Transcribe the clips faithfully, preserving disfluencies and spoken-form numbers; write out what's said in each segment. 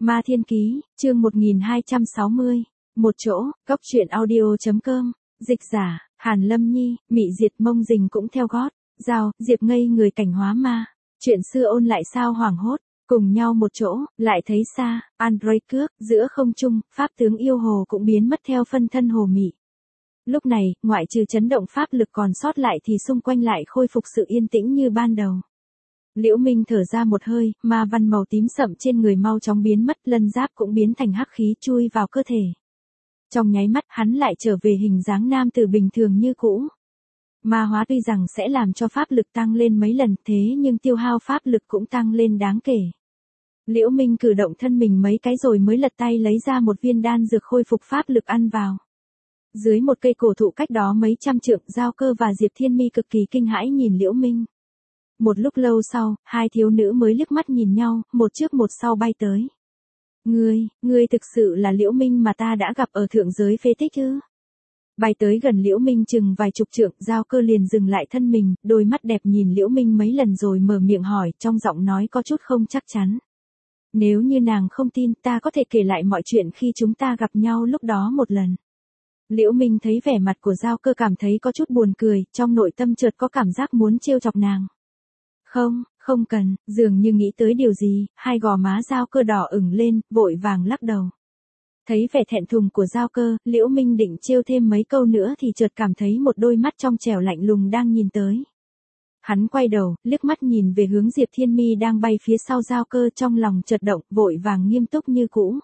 Ma Thiên Ký, chương một nghìn hai trăm sáu mươi. Một chỗ, góc truyện audio.com, dịch giả, Hàn Lâm Nhi, Mị Diệt Mông Dình cũng theo gót, Giao, Diệp ngây người cảnh hóa ma. Chuyện xưa ôn lại sao hoảng hốt, cùng nhau một chỗ, lại thấy xa, Android cước, giữa không trung, pháp tướng yêu hồ cũng biến mất theo phân thân hồ mị. Lúc này, ngoại trừ chấn động pháp lực còn sót lại thì xung quanh lại khôi phục sự yên tĩnh như ban đầu. Liễu Minh thở ra một hơi, ma văn màu tím sậm trên người mau chóng biến mất, lân giáp cũng biến thành hắc khí chui vào cơ thể. Trong nháy mắt hắn lại trở về hình dáng nam tử bình thường như cũ. Ma hóa tuy rằng sẽ làm cho pháp lực tăng lên mấy lần thế nhưng tiêu hao pháp lực cũng tăng lên đáng kể. Liễu Minh cử động thân mình mấy cái rồi mới lật tay lấy ra một viên đan dược khôi phục pháp lực ăn vào. Dưới một cây cổ thụ cách đó mấy trăm trượng, Giao Cơ và Diệp Thiên Mi cực kỳ kinh hãi nhìn Liễu Minh. Một lúc lâu sau, hai thiếu nữ mới liếc mắt nhìn nhau, một trước một sau bay tới. Ngươi, ngươi thực sự là Liễu Minh mà ta đã gặp ở thượng giới phế tích ư? Bay tới gần Liễu Minh chừng vài chục trượng, Giao Cơ liền dừng lại thân mình, đôi mắt đẹp nhìn Liễu Minh mấy lần rồi mở miệng hỏi, trong giọng nói có chút không chắc chắn. Nếu như nàng không tin, ta có thể kể lại mọi chuyện khi chúng ta gặp nhau lúc đó một lần. Liễu Minh thấy vẻ mặt của Giao Cơ cảm thấy có chút buồn cười, trong nội tâm chợt có cảm giác muốn trêu chọc nàng. Không, không cần, dường như nghĩ tới điều gì, hai gò má Giao Cơ đỏ ửng lên, vội vàng lắc đầu. Thấy vẻ thẹn thùng của Giao Cơ, Liễu Minh định trêu thêm mấy câu nữa thì chợt cảm thấy một đôi mắt trong trẻo lạnh lùng đang nhìn tới. Hắn quay đầu, liếc mắt nhìn về hướng Diệp Thiên Mi đang bay phía sau Giao Cơ, trong lòng chợt động, vội vàng nghiêm túc như cũ.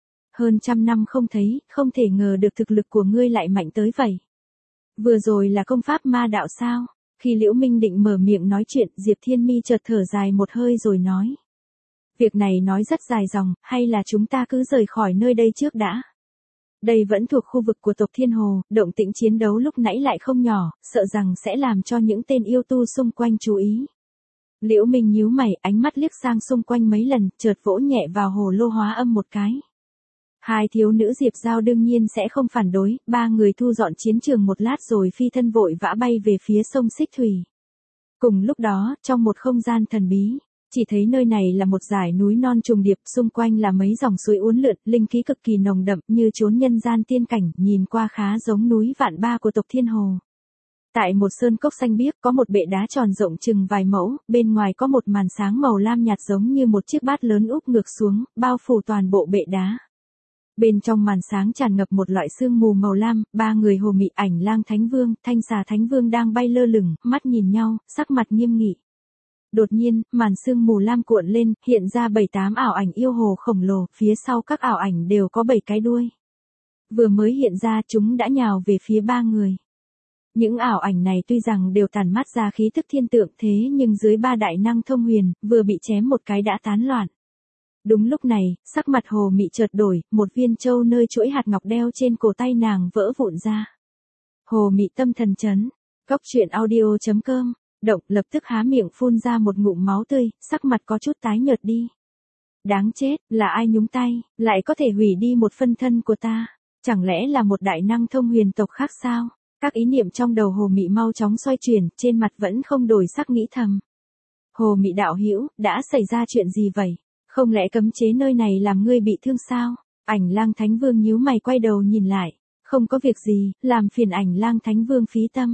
Hơn trăm năm không thấy, không thể ngờ được thực lực của ngươi lại mạnh tới vậy. Vừa rồi là công pháp ma đạo sao? Khi Liễu Minh định mở miệng nói chuyện, Diệp Thiên Mi chợt thở dài một hơi rồi nói. Việc này nói rất dài dòng, hay là chúng ta cứ rời khỏi nơi đây trước đã. Đây vẫn thuộc khu vực của tộc Thiên Hồ, động tĩnh chiến đấu lúc nãy lại không nhỏ, sợ rằng sẽ làm cho những tên yêu tu xung quanh chú ý. Liễu Minh nhíu mày, ánh mắt liếc sang xung quanh mấy lần, chợt vỗ nhẹ vào hồ lô hóa âm một cái. Hai thiếu nữ Diệp Giao đương nhiên sẽ không phản đối, ba người thu dọn chiến trường một lát rồi phi thân vội vã bay về phía sông Xích Thủy. Cùng lúc đó, trong một không gian thần bí, chỉ thấy nơi này là một dải núi non trùng điệp, xung quanh là mấy dòng suối uốn lượn, linh khí cực kỳ nồng đậm như chốn nhân gian tiên cảnh, nhìn qua khá giống núi Vạn Ba của tộc Thiên Hồ. Tại một sơn cốc xanh biếc có một bệ đá tròn rộng chừng vài mẫu, bên ngoài có một màn sáng màu lam nhạt giống như một chiếc bát lớn úp ngược xuống, bao phủ toàn bộ bệ đá. Bên trong màn sáng tràn ngập một loại sương mù màu lam, ba người Hồ Mị, Ảnh Lang Thánh Vương, Thanh Xà Thánh Vương đang bay lơ lửng, mắt nhìn nhau, sắc mặt nghiêm nghị. Đột nhiên, màn sương mù lam cuộn lên, hiện ra bảy tám ảo ảnh yêu hồ khổng lồ, phía sau các ảo ảnh đều có bảy cái đuôi. Vừa mới hiện ra chúng đã nhào về phía ba người. Những ảo ảnh này tuy rằng đều tản mát ra khí tức thiên tượng thế nhưng dưới ba đại năng thông huyền, vừa bị chém một cái đã tán loạn. Đúng lúc này, sắc mặt Hồ Mị chợt đổi, một viên châu nơi chuỗi hạt ngọc đeo trên cổ tay nàng vỡ vụn ra. Hồ Mị tâm thần chấn, góc truyện audio.com, động lập tức há miệng phun ra một ngụm máu tươi, sắc mặt có chút tái nhợt đi. Đáng chết, là ai nhúng tay, lại có thể hủy đi một phân thân của ta, chẳng lẽ là một đại năng thông huyền tộc khác sao? Các ý niệm trong đầu Hồ Mị mau chóng xoay chuyển, trên mặt vẫn không đổi sắc nghĩ thầm. Hồ Mị đạo hữu, đã xảy ra chuyện gì vậy? Không lẽ cấm chế nơi này làm ngươi bị thương sao? Ảnh Lang Thánh Vương nhíu mày quay đầu nhìn lại. Không có việc gì, làm phiền Ảnh Lang Thánh Vương phí tâm.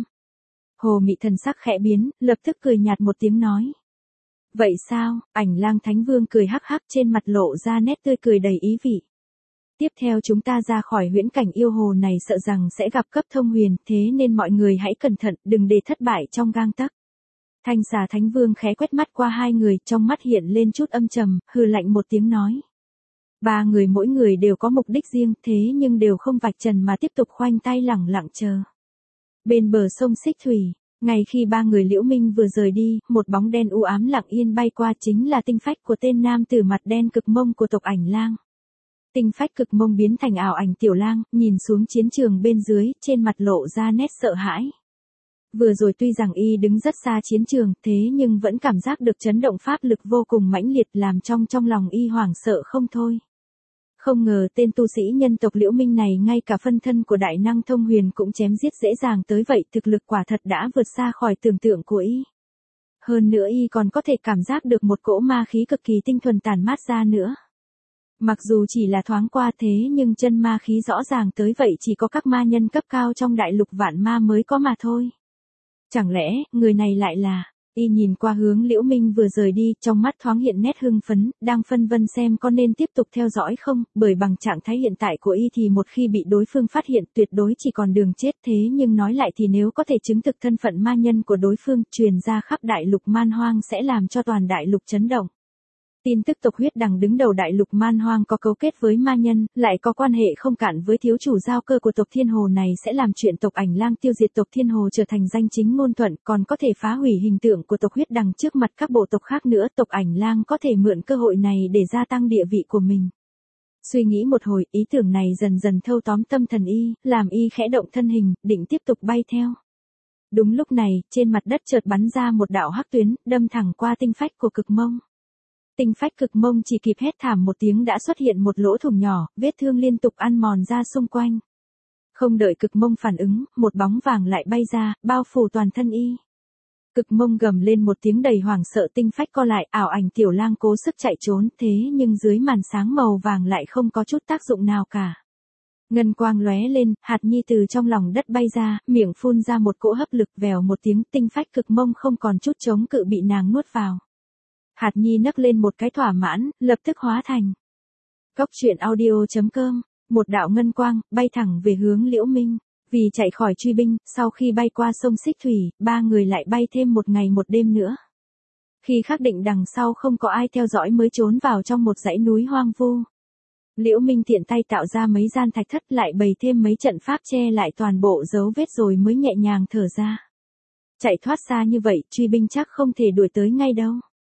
Hồ Mị thần sắc khẽ biến, lập tức cười nhạt một tiếng nói. Vậy sao? Ảnh Lang Thánh Vương cười hắc hắc, trên mặt lộ ra nét tươi cười đầy ý vị. Tiếp theo chúng ta ra khỏi huyễn cảnh yêu hồ này sợ rằng sẽ gặp cấp thông huyền, thế nên mọi người hãy cẩn thận, đừng để thất bại trong gang tấc. Thanh Xà Thánh Vương khẽ quét mắt qua hai người, trong mắt hiện lên chút âm trầm, hừ lạnh một tiếng nói. Ba người mỗi người đều có mục đích riêng, thế nhưng đều không vạch trần mà tiếp tục khoanh tay lẳng lặng chờ. Bên bờ sông Xích Thủy, ngay khi ba người Liễu Minh vừa rời đi, một bóng đen u ám lặng yên bay qua, chính là tinh phách của tên nam tử mặt đen cực mông của tộc Ảnh Lang. Tinh phách cực mông biến thành ảo ảnh Tiểu Lang, nhìn xuống chiến trường bên dưới, trên mặt lộ ra nét sợ hãi. Vừa rồi tuy rằng y đứng rất xa chiến trường, thế nhưng vẫn cảm giác được chấn động pháp lực vô cùng mãnh liệt làm trong trong lòng y hoảng sợ không thôi. Không ngờ tên tu sĩ nhân tộc Liễu Minh này ngay cả phân thân của đại năng thông huyền cũng chém giết dễ dàng tới vậy, thực lực quả thật đã vượt xa khỏi tưởng tượng của y. Hơn nữa y còn có thể cảm giác được một cỗ ma khí cực kỳ tinh thuần tản mát ra nữa. Mặc dù chỉ là thoáng qua thế nhưng chân ma khí rõ ràng tới vậy chỉ có các ma nhân cấp cao trong đại lục vạn ma mới có mà thôi. Chẳng lẽ, người này lại là... Y nhìn qua hướng Liễu Minh vừa rời đi, trong mắt thoáng hiện nét hưng phấn, đang phân vân xem có nên tiếp tục theo dõi không, bởi bằng trạng thái hiện tại của Y thì một khi bị đối phương phát hiện tuyệt đối chỉ còn đường chết, thế nhưng nói lại thì nếu có thể chứng thực thân phận ma nhân của đối phương truyền ra khắp đại lục man hoang sẽ làm cho toàn đại lục chấn động. Tin tức tộc huyết đằng đứng đầu đại lục man hoang có cấu kết với ma nhân, lại có quan hệ không cạn với thiếu chủ giao cơ của tộc Thiên Hồ này sẽ làm chuyện tộc Ảnh Lang tiêu diệt tộc Thiên Hồ trở thành danh chính ngôn thuận, còn có thể phá hủy hình tượng của tộc huyết đằng trước mặt các bộ tộc khác nữa. Tộc Ảnh Lang có thể mượn cơ hội này để gia tăng địa vị của mình. Suy nghĩ một hồi, ý tưởng này dần dần thâu tóm tâm thần Y, làm Y khẽ động thân hình, định tiếp tục bay theo. Đúng lúc này, trên mặt đất chợt bắn ra một đạo hắc tuyến, đâm thẳng qua tinh phách của Cực Mông. Tinh phách Cực Mông chỉ kịp hét thảm một tiếng đã xuất hiện một lỗ thủng nhỏ, vết thương liên tục ăn mòn ra xung quanh. Không đợi Cực Mông phản ứng, một bóng vàng lại bay ra, bao phủ toàn thân Y. Cực Mông gầm lên một tiếng đầy hoảng sợ, tinh phách co lại, ảo ảnh Tiểu Lang cố sức chạy trốn, thế nhưng dưới màn sáng màu vàng lại không có chút tác dụng nào cả. Ngân quang lóe lên, hạt nhi từ trong lòng đất bay ra, miệng phun ra một cỗ hấp lực, vèo một tiếng, tinh phách Cực Mông không còn chút chống cự bị nàng nuốt vào. Hạt nhi nấc lên một cái thỏa mãn, lập tức hóa thành. Cốc truyện audio chấm com, một đạo ngân quang, bay thẳng về hướng Liễu Minh. Vì chạy khỏi truy binh, sau khi bay qua sông Xích Thủy, ba người lại bay thêm một ngày một đêm nữa. Khi xác định đằng sau không có ai theo dõi mới trốn vào trong một dãy núi hoang vu. Liễu Minh tiện tay tạo ra mấy gian thạch thất, lại bày thêm mấy trận pháp che lại toàn bộ dấu vết rồi mới nhẹ nhàng thở ra. Chạy thoát xa như vậy, truy binh chắc không thể đuổi tới ngay đâu.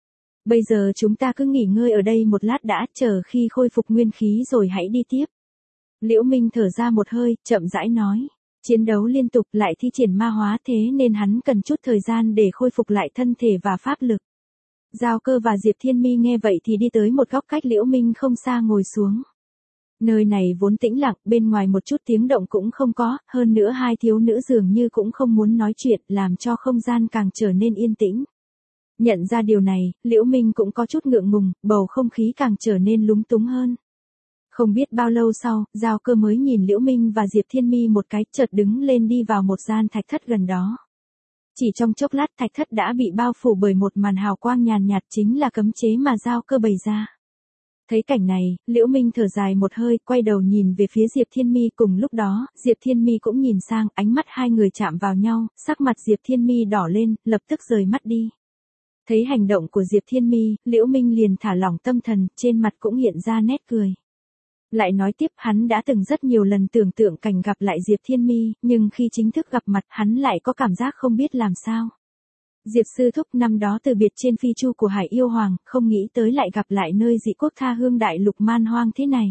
Bây giờ chúng ta cứ nghỉ ngơi ở đây một lát đã, chờ khi khôi phục nguyên khí rồi hãy đi tiếp. Liễu Minh thở ra một hơi, chậm rãi nói. Chiến đấu liên tục lại thi triển ma hóa thế nên hắn cần chút thời gian để khôi phục lại thân thể và pháp lực. Giao Cơ và Diệp Thiên Mi nghe vậy thì đi tới một góc cách Liễu Minh không xa ngồi xuống. Nơi này vốn tĩnh lặng, bên ngoài một chút tiếng động cũng không có, hơn nữa hai thiếu nữ dường như cũng không muốn nói chuyện, làm cho không gian càng trở nên yên tĩnh. Nhận ra điều này, Liễu Minh cũng có chút ngượng ngùng, bầu không khí càng trở nên lúng túng hơn. Không biết bao lâu sau, Giao Cơ mới nhìn Liễu Minh và Diệp Thiên Mi một cái, chợt đứng lên đi vào một gian thạch thất gần đó. Chỉ trong chốc lát thạch thất đã bị bao phủ bởi một màn hào quang nhàn nhạt, chính là cấm chế mà Giao Cơ bày ra. Thấy cảnh này, Liễu Minh thở dài một hơi, quay đầu nhìn về phía Diệp Thiên Mi, cùng lúc đó, Diệp Thiên Mi cũng nhìn sang, ánh mắt hai người chạm vào nhau, sắc mặt Diệp Thiên Mi đỏ lên, lập tức rời mắt đi. Thấy hành động của Diệp Thiên Mi, Liễu Minh liền thả lỏng tâm thần, trên mặt cũng hiện ra nét cười. Lại nói tiếp, hắn đã từng rất nhiều lần tưởng tượng cảnh gặp lại Diệp Thiên Mi, nhưng khi chính thức gặp mặt hắn lại có cảm giác không biết làm sao. Diệp sư thúc năm đó từ biệt trên phi chu của Hải Yêu Hoàng, không nghĩ tới lại gặp lại nơi dị quốc tha hương đại lục man hoang thế này.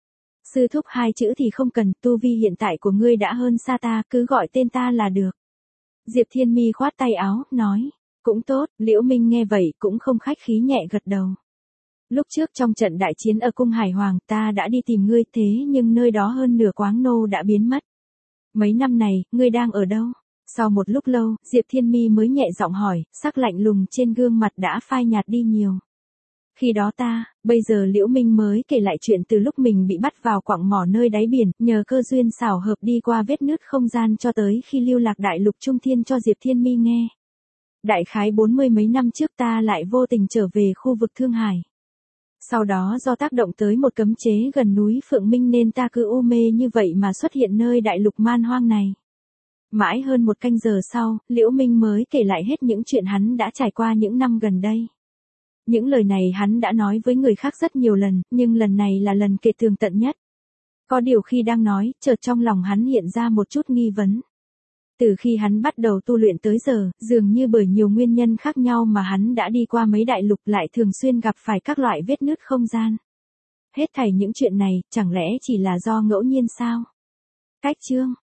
Sư thúc hai chữ thì không cần, tu vi hiện tại của ngươi đã hơn xa ta, cứ gọi tên ta là được. Diệp Thiên Mi khoát tay áo, nói, cũng tốt. Liễu Minh nghe vậy cũng không khách khí nhẹ gật đầu. Lúc trước trong trận đại chiến ở cung Hải Hoàng ta đã đi tìm ngươi, thế nhưng nơi đó hơn nửa quáng nô đã biến mất. Mấy năm này, ngươi đang ở đâu? Sau một lúc lâu, Diệp Thiên Mi mới nhẹ giọng hỏi, sắc lạnh lùng trên gương mặt đã phai nhạt đi nhiều. Khi đó ta, bây giờ Liễu Minh mới kể lại chuyện từ lúc mình bị bắt vào quặng mỏ nơi đáy biển, nhờ cơ duyên xảo hợp đi qua vết nứt không gian cho tới khi lưu lạc đại lục Trung Thiên cho Diệp Thiên Mi nghe. Đại khái bốn mươi mấy năm trước ta lại vô tình trở về khu vực Thương Hải. Sau đó do tác động tới một cấm chế gần núi Phượng Minh nên ta cứ u mê như vậy mà xuất hiện nơi đại lục man hoang này. Mãi hơn một canh giờ sau, Liễu Minh mới kể lại hết những chuyện hắn đã trải qua những năm gần đây. Những lời này hắn đã nói với người khác rất nhiều lần, nhưng lần này là lần kể tường tận nhất. Có điều khi đang nói, chợt trong lòng hắn hiện ra một chút nghi vấn. Từ khi hắn bắt đầu tu luyện tới giờ, dường như bởi nhiều nguyên nhân khác nhau mà hắn đã đi qua mấy đại lục lại thường xuyên gặp phải các loại vết nứt không gian. Hết thảy những chuyện này, chẳng lẽ chỉ là do ngẫu nhiên sao? Cách chương